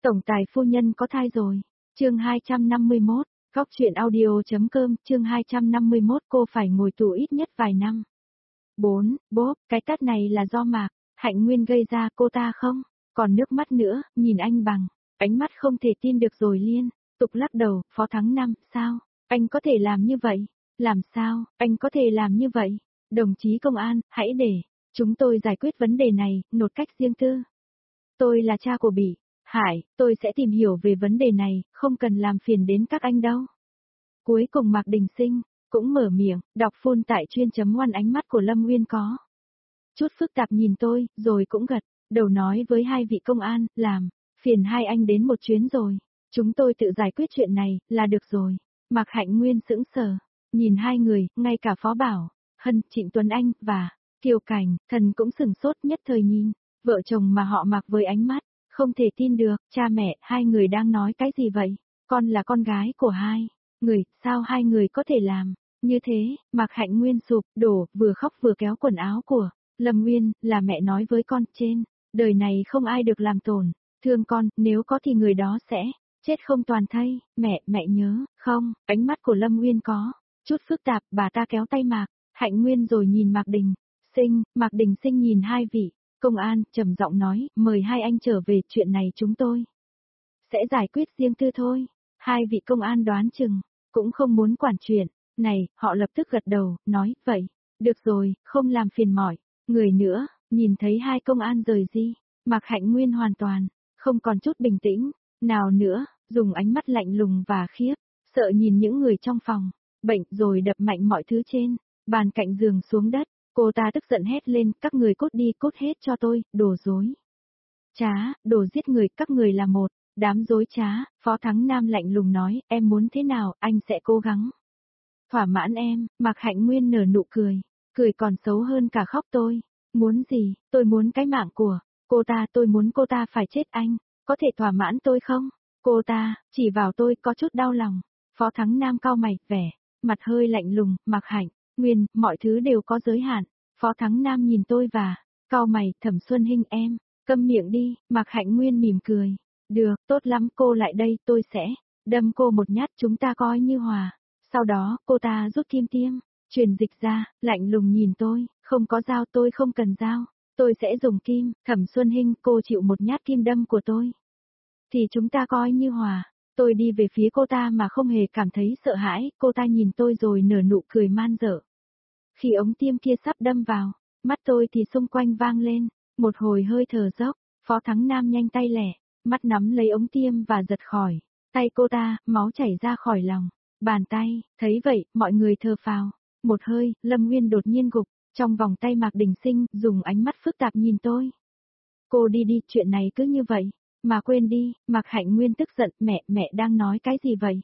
Tổng tài phu nhân có thai rồi. Chương 251, Góc truyện audio.com, chương 251 cô phải ngồi tù ít nhất vài năm. 4. Bốp, cái tát này là do Mạc Hạnh Nguyên gây ra cô ta không? Còn nước mắt nữa, nhìn anh bằng ánh mắt không thể tin được rồi liên tục lắc đầu. Phó Thắng Nam, sao? Anh có thể làm như vậy? Làm sao, anh có thể làm như vậy? Đồng chí công an, hãy để chúng tôi giải quyết vấn đề này, một cách riêng tư. Tôi là cha của Bỉ Hải, tôi sẽ tìm hiểu về vấn đề này, không cần làm phiền đến các anh đâu. Cuối cùng Mạc Đình Sinh cũng mở miệng, đọc phun tại chuyên.1 ánh mắt của Lâm Nguyên có chút phức tạp nhìn tôi, rồi cũng gật đầu nói với hai vị công an, làm phiền hai anh đến một chuyến rồi. Chúng tôi tự giải quyết chuyện này, là được rồi. Mạc Hạnh Nguyên sững sờ, nhìn hai người, ngay cả Phó Bảo Hân, Trịnh Tuấn Anh, và Kiều Cảnh, Thần cũng sửng sốt nhất thời nhìn vợ chồng mà họ Mạc với ánh mắt không thể tin được. Cha mẹ, hai người đang nói cái gì vậy? Con là con gái của hai người, sao hai người có thể làm như thế? Mạc Hạnh Nguyên sụp đổ, vừa khóc vừa kéo quần áo của Lâm Nguyên, là mẹ nói với con, trên đời này không ai được làm tổn thương con, nếu có thì người đó sẽ chết không toàn thây. Mẹ nhớ không? Ánh mắt của Lâm Nguyên có chút phức tạp, bà ta kéo tay Mạc Hạnh Nguyên rồi nhìn Mạc Đình Sinh. Mạc Đình Sinh nhìn hai vị công an, trầm giọng nói, mời hai anh trở về, chuyện này chúng tôi sẽ giải quyết riêng tư thôi. Hai vị công an đoán chừng cũng không muốn quản chuyện này, họ lập tức gật đầu, nói, vậy, được rồi, không làm phiền mỏi người nữa. Nhìn thấy hai công an rời đi, Mạc Hạnh Nguyên hoàn toàn không còn chút bình tĩnh nào nữa, dùng ánh mắt lạnh lùng và khiếp sợ nhìn những người trong phòng bệnh, rồi đập mạnh mọi thứ trên bàn cạnh giường xuống đất. Cô ta tức giận hét lên, các người cút đi, cút hết cho tôi, đồ dối trá, đồ giết người, các người là một đám dối trá. Phó Thắng Nam lạnh lùng nói, em muốn thế nào, anh sẽ cố gắng thỏa mãn em. Mạc Hạnh Nguyên nở nụ cười, cười còn xấu hơn cả khóc. Tôi muốn gì? Tôi muốn cái mạng của cô ta, tôi muốn cô ta phải chết. Anh có thể thỏa mãn tôi không? Cô ta chỉ vào tôi, có chút đau lòng. Phó Thắng Nam cau mày, vẻ mặt hơi lạnh lùng. Mạc Hạnh Nguyên, mọi thứ đều có giới hạn. Phó Thắng Nam nhìn tôi và cau mày, Thẩm Xuân Hinh, em câm miệng đi. Mạc Hạnh Nguyên mỉm cười, được, tốt lắm, cô lại đây, tôi sẽ đâm cô một nhát, chúng ta coi như hòa. Sau đó, cô ta rút kim tiêm truyền dịch ra, lạnh lùng nhìn tôi, không có dao, tôi không cần dao, tôi sẽ dùng kim. Thẩm Xuân Hinh, cô chịu một nhát kim đâm của tôi thì chúng ta coi như hòa. Tôi đi về phía cô ta mà không hề cảm thấy sợ hãi. Cô ta nhìn tôi rồi nở nụ cười man dợ. Khi ống tiêm kia sắp đâm vào mắt tôi thì xung quanh vang lên một hồi hơi thở dốc. Phó Thắng Nam nhanh tay lẹ mắt nắm lấy ống tiêm và giật khỏi tay cô ta, máu chảy ra khỏi lòng bàn tay. Thấy vậy, mọi người thở phào một hơi. Lâm Nguyên đột nhiên gục trong vòng tay Mạc Đình Sinh, dùng ánh mắt phức tạp nhìn tôi. Cô đi đi, chuyện này cứ như vậy mà quên đi. Mạc Hạnh Nguyên tức giận, mẹ đang nói cái gì vậy?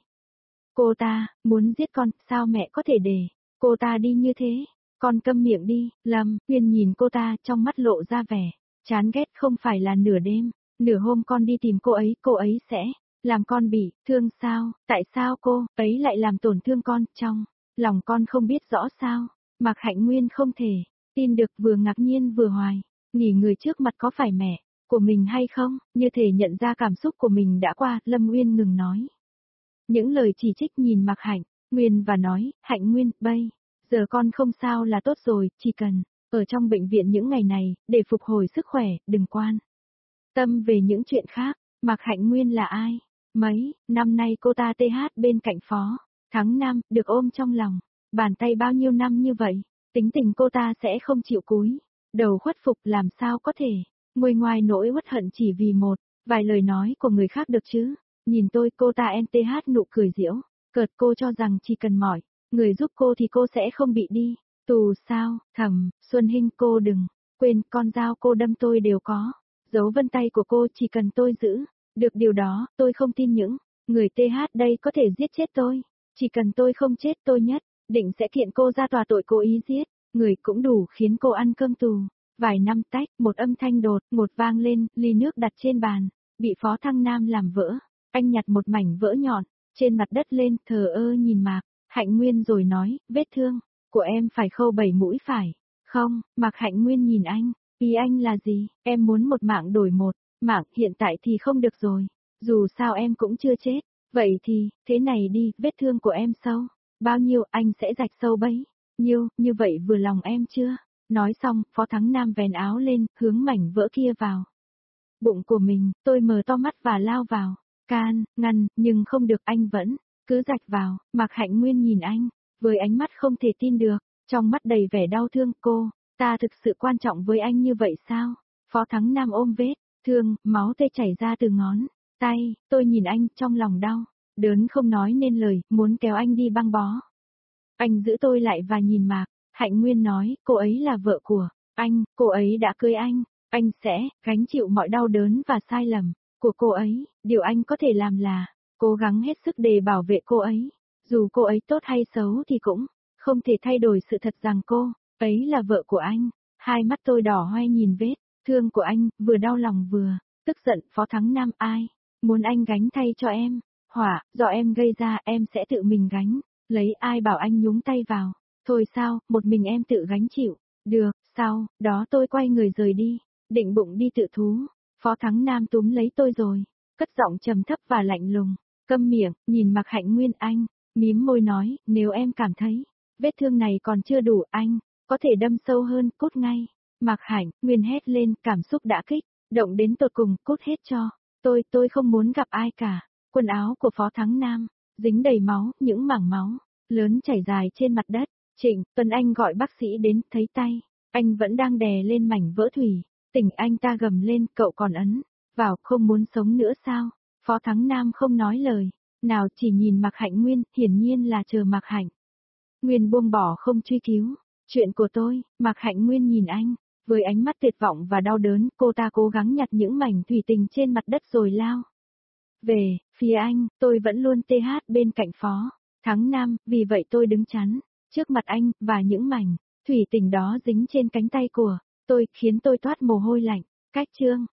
Cô ta muốn giết con, sao mẹ có thể để cô ta đi như thế? Con câm miệng đi. Lâm Nguyên nhìn cô ta, trong mắt lộ ra vẻ chán ghét. Không phải là nửa đêm, nửa hôm con đi tìm cô ấy sẽ làm con bị thương sao? Tại sao cô ấy lại làm tổn thương con? Trong lòng con không biết rõ sao? Mạc Hạnh Nguyên không thể tin được, vừa ngạc nhiên vừa hoài nghỉ người trước mặt có phải mẹ của mình hay không. Như thể nhận ra cảm xúc của mình đã qua, Lâm Nguyên ngừng nói những lời chỉ trích, nhìn Mạc Hạnh Nguyên và nói, Hạnh Nguyên, bây giờ con không sao là tốt rồi, chỉ cần ở trong bệnh viện những ngày này để phục hồi sức khỏe, đừng quan tâm về những chuyện khác. Mạc Hạnh Nguyên là ai? Mấy năm nay cô ta TH bên cạnh Phó Thắng Nam, được ôm trong lòng bàn tay bao nhiêu năm như vậy, tính tình cô ta sẽ không chịu cúi đầu khuất phục, làm sao có thể nguôi ngoai nỗi uất hận chỉ vì một vài lời nói của người khác được chứ? Nhìn tôi, cô ta NTH nụ cười giễu cợt. Cô cho rằng chỉ cần mỏi người giúp cô thì cô sẽ không bị đi tù sao? Thẩm Xuân Hinh, cô đừng quên, con dao cô đâm tôi đều có dấu vân tay của cô, chỉ cần tôi giữ được điều đó, tôi không tin những người TH đây có thể giết chết tôi. Chỉ cần tôi không chết, tôi nhất định sẽ kiện cô ra tòa tội cố ý giết người, cũng đủ khiến cô ăn cơm tù vài năm. Tách, một âm thanh đột ngột vang lên, ly nước đặt trên bàn bị Phó Thăng Nam làm vỡ. Anh nhặt một mảnh vỡ nhọn trên mặt đất lên, thờ ơ nhìn Mạc Hạnh Nguyên rồi nói, vết thương của em phải khâu 7 mũi phải không? Mạc Hạnh Nguyên nhìn anh, ý anh là gì? Em muốn một mạng đổi một mạng, hiện tại thì không được rồi. Dù sao em cũng chưa chết. Vậy thì, thế này đi, vết thương của em sâu. Bao nhiêu anh sẽ rạch sâu bấy. Nhiêu, như vậy vừa lòng em chưa? Nói xong, Phó Thắng Nam vén áo lên, hướng mảnh vỡ kia vào. Bụng của mình, tôi mở to mắt và lao vào. Can, ngăn, nhưng không được, anh vẫn cứ rạch vào. Mạc Hạnh Nguyên nhìn anh, với ánh mắt không thể tin được, trong mắt đầy vẻ đau thương. Cô, ta thực sự quan trọng với anh như vậy sao? Phó Thắng Nam ôm vết thương, máu tê chảy ra từ ngón tay. Tôi nhìn anh trong lòng đau, đớn không nói nên lời, muốn kéo anh đi băng bó. Anh giữ tôi lại và nhìn Mạc Hạnh Nguyên nói, cô ấy là vợ của anh, cô ấy đã cưới anh sẽ gánh chịu mọi đau đớn và sai lầm của cô ấy. Điều anh có thể làm là cố gắng hết sức để bảo vệ cô ấy. Dù cô ấy tốt hay xấu thì cũng không thể thay đổi sự thật rằng cô ấy là vợ của anh. Hai mắt tôi đỏ hoe nhìn vết thương của anh, vừa đau lòng vừa tức giận. Phó Thắng Nam, ai muốn anh gánh thay cho em? Hỏa, do em gây ra, em sẽ tự mình gánh. Lấy, ai bảo anh nhúng tay vào. Thôi sao, một mình em tự gánh chịu. Được, sau đó tôi quay người rời đi, định bụng đi tự thú. Phó Thắng Nam túm lấy tôi rồi, cất giọng trầm thấp và lạnh lùng. Câm miệng, nhìn Mạc Hạnh Nguyên. Anh mím môi nói, nếu em cảm thấy vết thương này còn chưa đủ, anh có thể đâm sâu hơn, cút ngay. Mạc Hạnh Nguyên hét lên, cảm xúc đã kích động đến tột cùng, cút hết cho tôi không muốn gặp ai cả. Quần áo của Phó Thắng Nam dính đầy máu, những mảng máu lớn chảy dài trên mặt đất. Trịnh Tuấn Anh gọi bác sĩ đến, thấy tay anh vẫn đang đè lên mảnh vỡ thủy. Tỉnh, anh ta gầm lên, cậu còn ấn vào, không muốn sống nữa sao? Phó Thắng Nam không nói lời nào, chỉ nhìn Mạc Hạnh Nguyên, hiển nhiên là chờ Mạc Hạnh Nguyên buông bỏ không truy cứu chuyện của tôi. Mạc Hạnh Nguyên nhìn anh với ánh mắt tuyệt vọng và đau đớn. Cô ta cố gắng nhặt những mảnh thủy tinh trên mặt đất rồi lao về phía anh. Tôi vẫn luôn bên cạnh Phó Thắng Nam, vì vậy tôi đứng chắn trước mặt anh, và những mảnh thủy tinh đó dính trên cánh tay của tôi, khiến tôi toát mồ hôi lạnh. Cách chương